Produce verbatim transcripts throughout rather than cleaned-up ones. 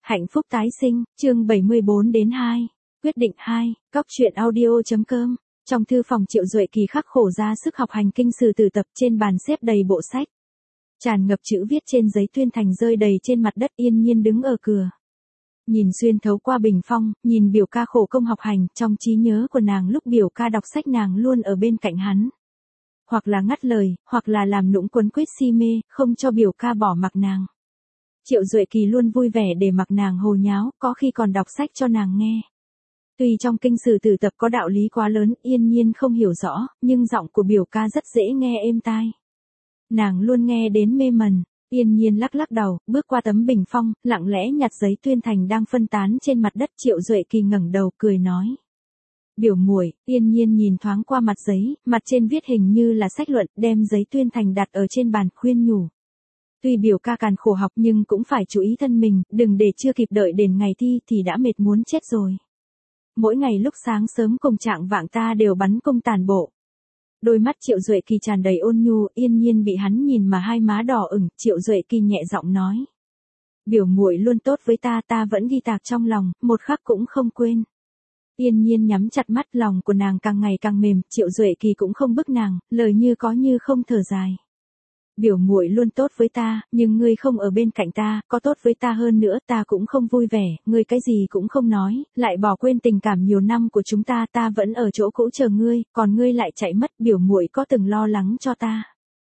Hạnh phúc tái sinh, chương bảy mươi bốn đến hai. Quyết định hai, Cóc truyện audio.com. Trong thư phòng Triệu Duệ Kỳ khắc khổ ra sức học hành kinh sử tử tập, trên bàn xếp đầy bộ sách. Tràn ngập chữ viết trên giấy tuyên thành rơi đầy trên mặt đất. Yên Nhiên đứng ở cửa. Nhìn xuyên thấu qua bình phong, nhìn biểu ca khổ công học hành, trong trí nhớ của nàng lúc biểu ca đọc sách nàng luôn ở bên cạnh hắn. Hoặc là ngắt lời, hoặc là làm nũng quấn quýt si mê, không cho biểu ca bỏ mặc nàng. Triệu Duệ Kỳ luôn vui vẻ để mặc nàng hồ nháo, có khi còn đọc sách cho nàng nghe. Tuy trong kinh sử tử tập có đạo lý quá lớn, Yên Nhiên không hiểu rõ, nhưng giọng của biểu ca rất dễ nghe êm tai. Nàng luôn nghe đến mê mẩn. Yên Nhiên lắc lắc đầu, bước qua tấm bình phong, lặng lẽ nhặt giấy tuyên thành đang phân tán trên mặt đất. Triệu Duệ Kỳ ngẩng đầu cười nói: "Biểu muội." Yên Nhiên nhìn thoáng qua mặt giấy, mặt trên viết hình như là sách luận, đem giấy tuyên thành đặt ở trên bàn, khuyên nhủ: "Tuy biểu ca càn khổ học nhưng cũng phải chú ý thân mình, đừng để chưa kịp đợi đến ngày thi thì đã mệt muốn chết rồi. Mỗi ngày lúc sáng sớm cùng trạng vạng ta đều bắn cung tàn bộ." Đôi mắt Triệu Duệ Kỳ tràn đầy ôn nhu. Yên Nhiên bị hắn nhìn mà hai má đỏ ửng. Triệu Duệ Kỳ nhẹ giọng nói: "Biểu muội luôn tốt với ta, ta vẫn ghi tạc trong lòng, một khắc cũng không quên." Yên Nhiên nhắm chặt mắt, lòng của nàng càng ngày càng mềm. Triệu Duệ Kỳ cũng không bức nàng, lời như có như không thở dài: "Biểu muội luôn tốt với ta, nhưng ngươi không ở bên cạnh ta, có tốt với ta hơn nữa ta cũng không vui vẻ, ngươi cái gì cũng không nói, lại bỏ quên tình cảm nhiều năm của chúng ta, ta vẫn ở chỗ cũ chờ ngươi, còn ngươi lại chạy mất, biểu muội có từng lo lắng cho ta?"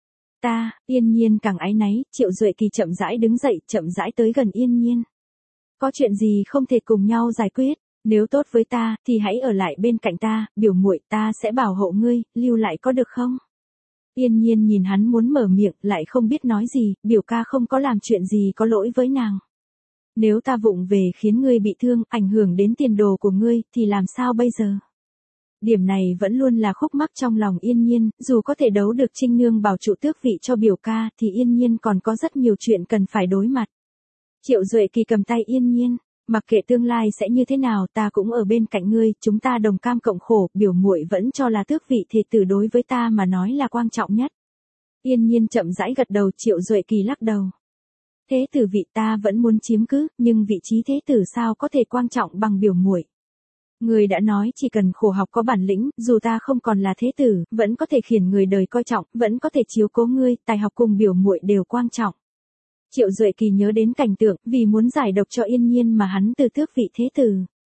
Ta, Yên Nhiên càng áy náy. Triệu Duệ Kỳ chậm rãi đứng dậy, chậm rãi tới gần Yên Nhiên. "Có chuyện gì không thể cùng nhau giải quyết? Nếu tốt với ta, thì hãy ở lại bên cạnh ta, biểu muội, ta sẽ bảo hộ ngươi, lưu lại có được không?" Yên Nhiên nhìn hắn muốn mở miệng, lại không biết nói gì. Biểu ca không có làm chuyện gì có lỗi với nàng. "Nếu ta vụng về khiến ngươi bị thương, ảnh hưởng đến tiền đồ của ngươi, thì làm sao bây giờ?" Điểm này vẫn luôn là khúc mắc trong lòng Yên Nhiên, dù có thể đấu được Trinh Nương bảo trụ tước vị cho biểu ca, thì Yên Nhiên còn có rất nhiều chuyện cần phải đối mặt. Triệu Duệ Kỳ cầm tay Yên Nhiên: "Mặc kệ tương lai sẽ như thế nào, ta cũng ở bên cạnh ngươi, chúng ta đồng cam cộng khổ, biểu muội vẫn cho là tước vị thế tử đối với ta mà nói là quan trọng nhất." Yên Nhiên chậm rãi gật đầu. Triệu Duệ Kỳ lắc đầu: "Thế tử vị ta vẫn muốn chiếm cứ, nhưng vị trí thế tử sao có thể quan trọng bằng biểu muội? Người đã nói chỉ cần khổ học có bản lĩnh, dù ta không còn là thế tử, vẫn có thể khiến người đời coi trọng, vẫn có thể chiếu cố ngươi, tài học cùng biểu muội đều quan trọng." Triệu Duệ Kỳ nhớ đến cảnh tượng, vì muốn giải độc cho Yên Nhiên mà hắn từ tước vị thế tử.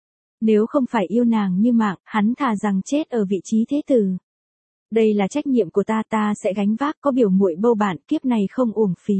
Nếu không phải yêu nàng như mạng, hắn thà rằng chết ở vị trí thế tử. "Đây là trách nhiệm của ta, ta sẽ gánh vác, có biểu muội bầu bạn, kiếp này không uổng phí."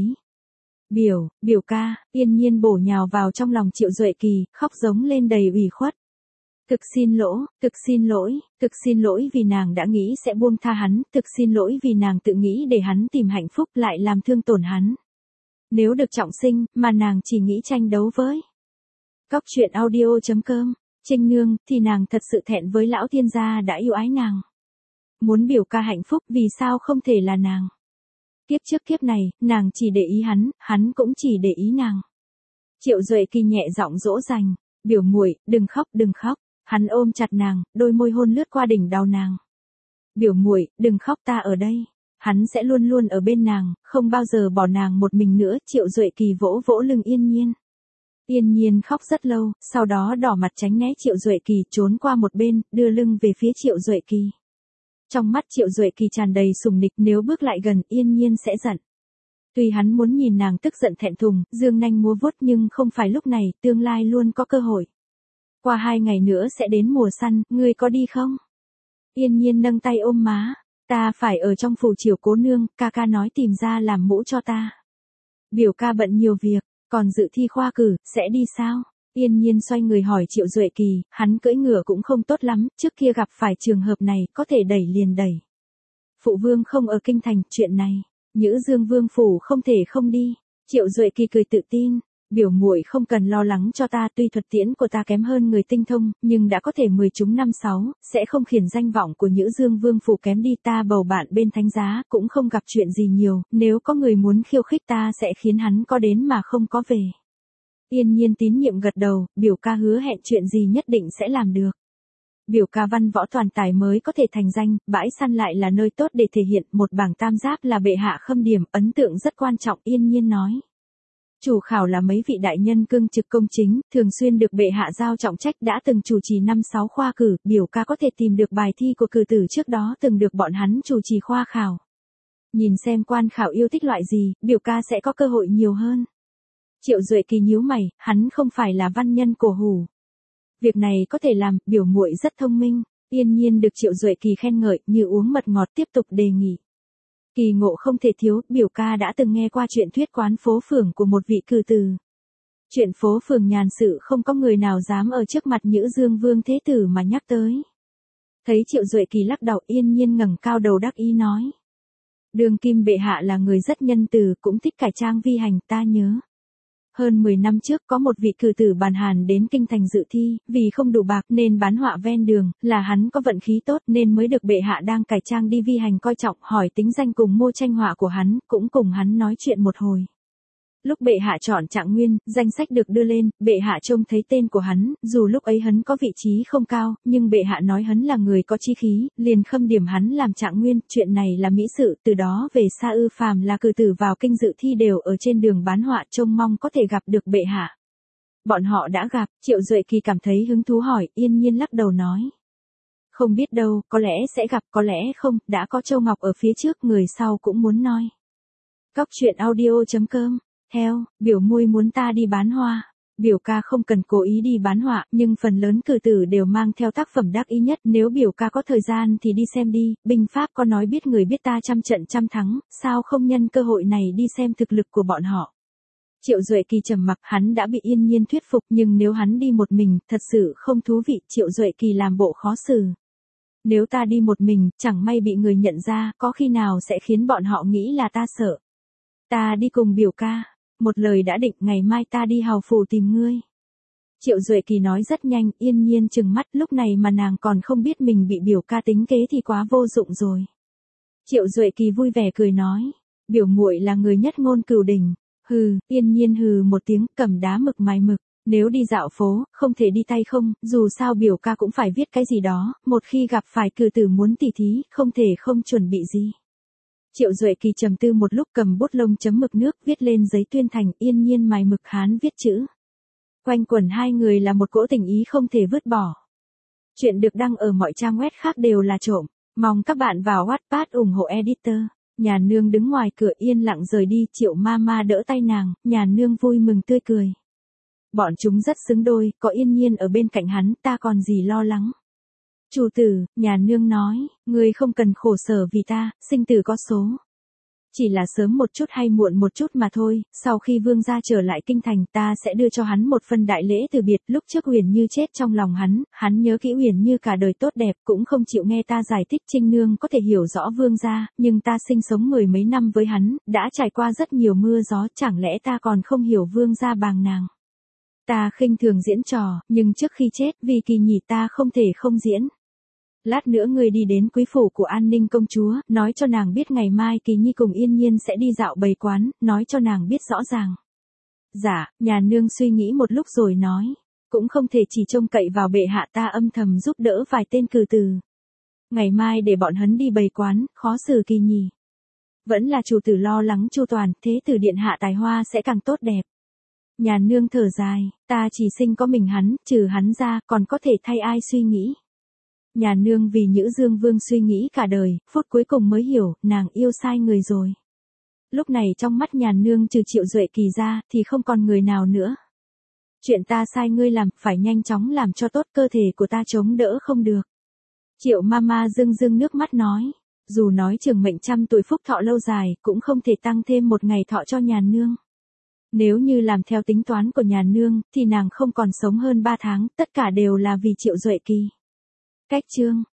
"Biểu, biểu ca." Yên Nhiên bổ nhào vào trong lòng Triệu Duệ Kỳ, khóc giống lên đầy ủy khuất. "Thực xin lỗi, thực xin lỗi, thực xin lỗi vì nàng đã nghĩ sẽ buông tha hắn, thực xin lỗi vì nàng tự nghĩ để hắn tìm hạnh phúc lại làm thương tổn hắn. Nếu được trọng sinh, mà nàng chỉ nghĩ tranh đấu với." Cóc truyện audio.com. Trinh Nương, thì nàng thật sự thẹn với lão thiên gia đã yêu ái nàng. Muốn biểu ca hạnh phúc, vì sao không thể là nàng? Kiếp trước kiếp này, nàng chỉ để ý hắn, hắn cũng chỉ để ý nàng. Triệu Duệ Kỳ nhẹ giọng dỗ dành: "Biểu muội, đừng khóc, đừng khóc." Hắn ôm chặt nàng, đôi môi hôn lướt qua đỉnh đầu nàng. "Biểu muội, đừng khóc, ta ở đây. Hắn sẽ luôn luôn ở bên nàng, không bao giờ bỏ nàng một mình nữa." Triệu Duệ Kỳ vỗ vỗ lưng Yên Nhiên. Yên Nhiên khóc rất lâu, sau đó đỏ mặt tránh né Triệu Duệ Kỳ, trốn qua một bên, đưa lưng về phía Triệu Duệ Kỳ. Trong mắt Triệu Duệ Kỳ tràn đầy sùng nịch, nếu bước lại gần, Yên Nhiên sẽ giận. Tuy hắn muốn nhìn nàng tức giận thẹn thùng, dương nanh múa vuốt, nhưng không phải lúc này, tương lai luôn có cơ hội. "Qua hai ngày nữa sẽ đến mùa săn, ngươi có đi không?" Yên Nhiên nâng tay ôm má: "Ta phải ở trong phủ chiều cố nương, ca ca nói tìm ra làm mũ cho ta." "Biểu ca bận nhiều việc, còn dự thi khoa cử, sẽ đi sao?" Yên Nhiên xoay người hỏi Triệu Duệ Kỳ. Hắn cưỡi ngựa cũng không tốt lắm, trước kia gặp phải trường hợp này, có thể đẩy liền đẩy. "Phụ vương không ở kinh thành, chuyện này, Nhữ Dương vương phủ không thể không đi." Triệu Duệ Kỳ cười tự tin: "Biểu muội không cần lo lắng cho ta, tuy thuật tiễn của ta kém hơn người tinh thông, nhưng đã có thể mười trúng năm sáu, sẽ không khiến danh vọng của Nhữ Dương vương phủ kém đi, ta bầu bạn bên thánh giá, cũng không gặp chuyện gì nhiều, nếu có người muốn khiêu khích ta sẽ khiến hắn có đến mà không có về." Yên Nhiên tín nhiệm gật đầu: "Biểu ca hứa hẹn chuyện gì nhất định sẽ làm được." Biểu ca văn võ toàn tài mới có thể thành danh, bãi săn lại là nơi tốt để thể hiện, một bảng tam giáp là bệ hạ khâm điểm, ấn tượng rất quan trọng. Yên Nhiên nói: Chủ khảo là mấy vị đại nhân cương trực công chính, thường xuyên được bệ hạ giao trọng trách, đã từng chủ trì năm sáu khoa cử, biểu ca có thể tìm được bài thi của cử tử trước đó từng được bọn hắn chủ trì khoa khảo. Nhìn xem quan khảo yêu thích loại gì, biểu ca sẽ có cơ hội nhiều hơn. Triệu Duệ Kỳ nhíu mày, hắn không phải là văn nhân cổ hủ. Việc này có thể làm, biểu muội rất thông minh. Yên Nhiên được Triệu Duệ Kỳ khen ngợi, như uống mật ngọt, tiếp tục đề nghị. Kỳ ngộ không thể thiếu, biểu ca đã từng nghe qua chuyện thuyết quán phố phường của một vị cử tử. Chuyện phố phường nhàn sự không có người nào dám ở trước mặt Nhữ Dương Vương Thế Tử mà nhắc tới. Thấy Triệu Duệ Kỳ lắc đầu, Yên Nhiên ngẩng cao đầu đắc ý nói. Đường kim bệ hạ là người rất nhân từ, cũng thích cải trang vi hành, ta nhớ. Hơn mười năm trước có một vị cử tử Bàn Hàn đến kinh thành dự thi, vì không đủ bạc nên bán họa ven đường, là hắn có vận khí tốt nên mới được bệ hạ đang cải trang đi vi hành coi trọng, hỏi tính danh cùng mua tranh họa của hắn, cũng cùng hắn nói chuyện một hồi. Lúc bệ hạ chọn trạng nguyên, danh sách được đưa lên, bệ hạ trông thấy tên của hắn, dù lúc ấy hắn có vị trí không cao, nhưng bệ hạ nói hắn là người có chí khí, liền khâm điểm hắn làm trạng nguyên, chuyện này là mỹ sự, từ đó về Sa Ư phàm là cử tử vào kinh dự thi đều ở trên đường bán họa, trông mong có thể gặp được bệ hạ. Bọn họ đã gặp, Triệu Duệ Kỳ cảm thấy hứng thú hỏi, Yên Nhiên lắc đầu nói. Không biết đâu, có lẽ sẽ gặp, có lẽ không, đã có Châu Ngọc ở phía trước, người sau cũng muốn nói. Cóc truyện audio chấm com. Theo, biểu muội muốn ta đi bán hoa. Biểu ca không cần cố ý đi bán họa, nhưng phần lớn cử tử đều mang theo tác phẩm đắc ý nhất, nếu biểu ca có thời gian thì đi xem đi, binh pháp có nói biết người biết ta trăm trận trăm thắng, sao không nhân cơ hội này đi xem thực lực của bọn họ. Triệu Duệ Kỳ trầm mặc, hắn đã bị Yên Nhiên thuyết phục, nhưng nếu hắn đi một mình, thật sự không thú vị, Triệu Duệ Kỳ làm bộ khó xử. Nếu ta đi một mình, chẳng may bị người nhận ra, có khi nào sẽ khiến bọn họ nghĩ là ta sợ. Ta đi cùng biểu ca. Một lời đã định, ngày mai ta đi hầu phủ tìm ngươi. Triệu Duệ Kỳ nói rất nhanh, Yên Nhiên trừng mắt, lúc này mà nàng còn không biết mình bị biểu ca tính kế thì quá vô dụng rồi. Triệu Duệ Kỳ vui vẻ cười nói, biểu muội là người nhất ngôn cửu đỉnh. Hừ, Yên Nhiên hừ một tiếng, cầm đá mực mài mực. Nếu đi dạo phố, không thể đi tay không, dù sao biểu ca cũng phải viết cái gì đó, một khi gặp phải cử tử muốn tỉ thí, không thể không chuẩn bị gì. Triệu Duệ Kỳ trầm tư một lúc, cầm bút lông chấm mực nước, viết lên giấy tuyên thành, Yên Nhiên mài mực, hắn viết chữ. Quanh quẩn hai người là một cỗ tình ý không thể vứt bỏ. Chuyện được đăng ở mọi trang web khác đều là trộm. Mong các bạn vào Wattpad ủng hộ editor. Nhà nương đứng ngoài cửa yên lặng rời đi, Triệu Mama đỡ tay nàng, nhà nương vui mừng tươi cười. Bọn chúng rất xứng đôi, có Yên Nhiên ở bên cạnh hắn, ta còn gì lo lắng. Chủ tử, nhà nương nói, ngươi không cần khổ sở vì ta, sinh tử có số. Chỉ là sớm một chút hay muộn một chút mà thôi, sau khi vương gia trở lại kinh thành ta sẽ đưa cho hắn một phần đại lễ từ biệt. Lúc trước Huyền Như chết trong lòng hắn, hắn nhớ kỹ Huyền Như cả đời tốt đẹp, cũng không chịu nghe ta giải thích. Trinh nương có thể hiểu rõ vương gia, nhưng ta sinh sống mười mấy năm với hắn, đã trải qua rất nhiều mưa gió, chẳng lẽ ta còn không hiểu vương gia bàng nàng. Ta khinh thường diễn trò, nhưng trước khi chết, vì Kỳ Nhỉ ta không thể không diễn. Lát nữa ngươi đi đến quý phủ của An Ninh công chúa, nói cho nàng biết ngày mai Kỳ Nhi cùng Yên Nhiên sẽ đi dạo bày quán, nói cho nàng biết rõ ràng. Dạ, nhà nương suy nghĩ một lúc rồi nói, cũng không thể chỉ trông cậy vào bệ hạ, ta âm thầm giúp đỡ vài tên cử tử. Ngày mai để bọn hắn đi bày quán, khó xử Kỳ Nhi. Vẫn là chủ tử lo lắng chu toàn, thế tử điện hạ tài hoa sẽ càng tốt đẹp. Nhà nương thở dài, ta chỉ sinh có mình hắn, trừ hắn ra, còn có thể thay ai suy nghĩ. Nhà nương vì Nhữ Dương Vương suy nghĩ cả đời, phút cuối cùng mới hiểu, nàng yêu sai người rồi. Lúc này trong mắt nhà nương trừ Triệu Duệ Kỳ ra, thì không còn người nào nữa. Chuyện ta sai ngươi làm, phải nhanh chóng làm cho tốt, cơ thể của ta chống đỡ không được. Triệu Mama rưng rưng nước mắt nói, dù nói trường mệnh trăm tuổi phúc thọ lâu dài, cũng không thể tăng thêm một ngày thọ cho nhà nương. Nếu như làm theo tính toán của nhà nương, thì nàng không còn sống hơn ba tháng, tất cả đều là vì Triệu Duệ Kỳ. Cách chương